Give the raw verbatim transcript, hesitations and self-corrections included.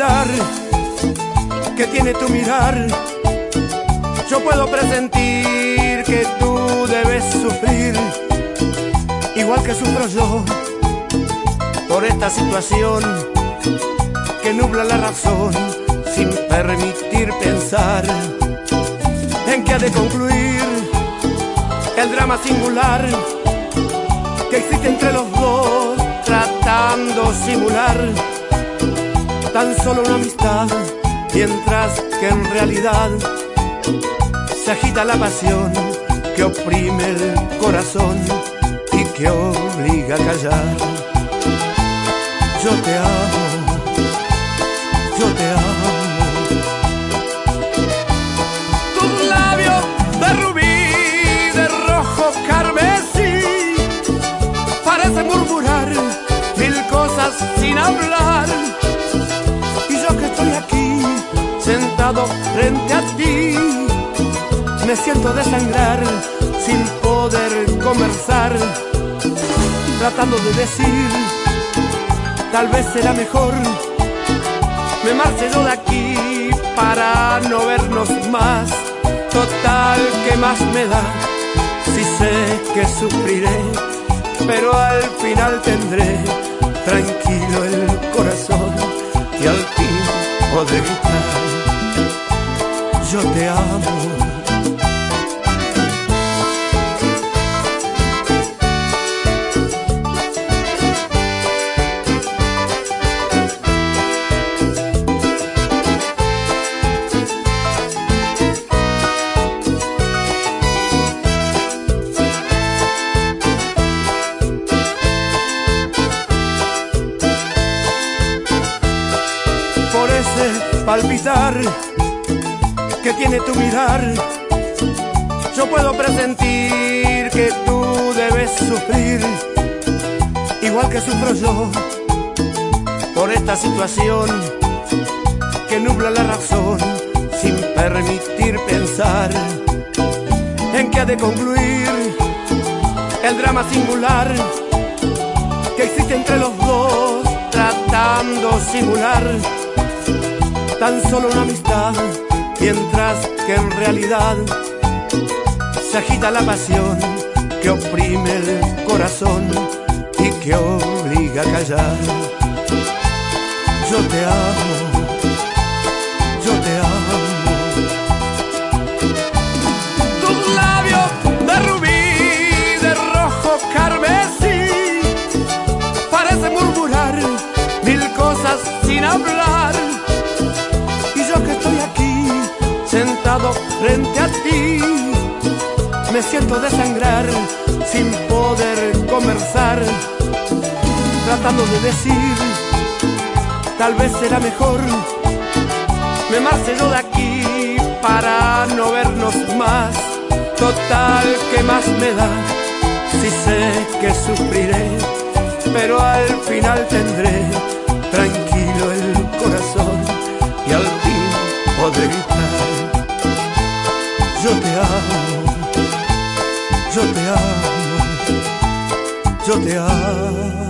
palpitar que tiene tu mirar. Yo puedo presentir que tú debes sufrir, igual que sufro yo, por esta situación que nubla la razón sin permitir pensar en qué ha de concluir el drama singular que existe entre los dos, tratando simular tan solo una amistad, mientras que en realidad se agita la pasión que oprime el corazón y que obliga a callar. Yo te amo, yo te amo. Tus labios de rubí, de rojo carmesí, parecen murmurar mil cosas sin hablar. Y yo que estoy aquí, sentado frente a ti, me siento desangrar sin poder conversar, tratando de decir, tal vez será mejor me marche yo de aquí para no vernos más. Total, ¿qué más me da si sé que sufriré? Pero al final tendré tranquilo el corazón y al fin podré gritar, yo te amo. Por ese palpitar que tiene tu mirar, yo puedo presentir que tú debes sufrir, igual que sufro yo, por esta situación que nubla la razón sin permitir pensar en qué ha de concluir el drama singular que existe entre los dos, tratando simular tan solo una amistad, mientras que en realidad se agita la pasión que oprime el corazón y que obliga a callar. Yo te amo, yo te amo. Tus labios de rubí, de rojo carmesí, parecen murmurar mil cosas sin hablar. Que estoy aquí, sentado frente a ti, me siento desangrar sin poder conversar, tratando de decir, tal vez será mejor me marche yo de aquí para no vernos más. Total, ¿qué más me da si sé que sufriré? Pero al final tendré tranquilo el corazón y al fin podré gritar, yo te amo, yo te amo, yo te amo.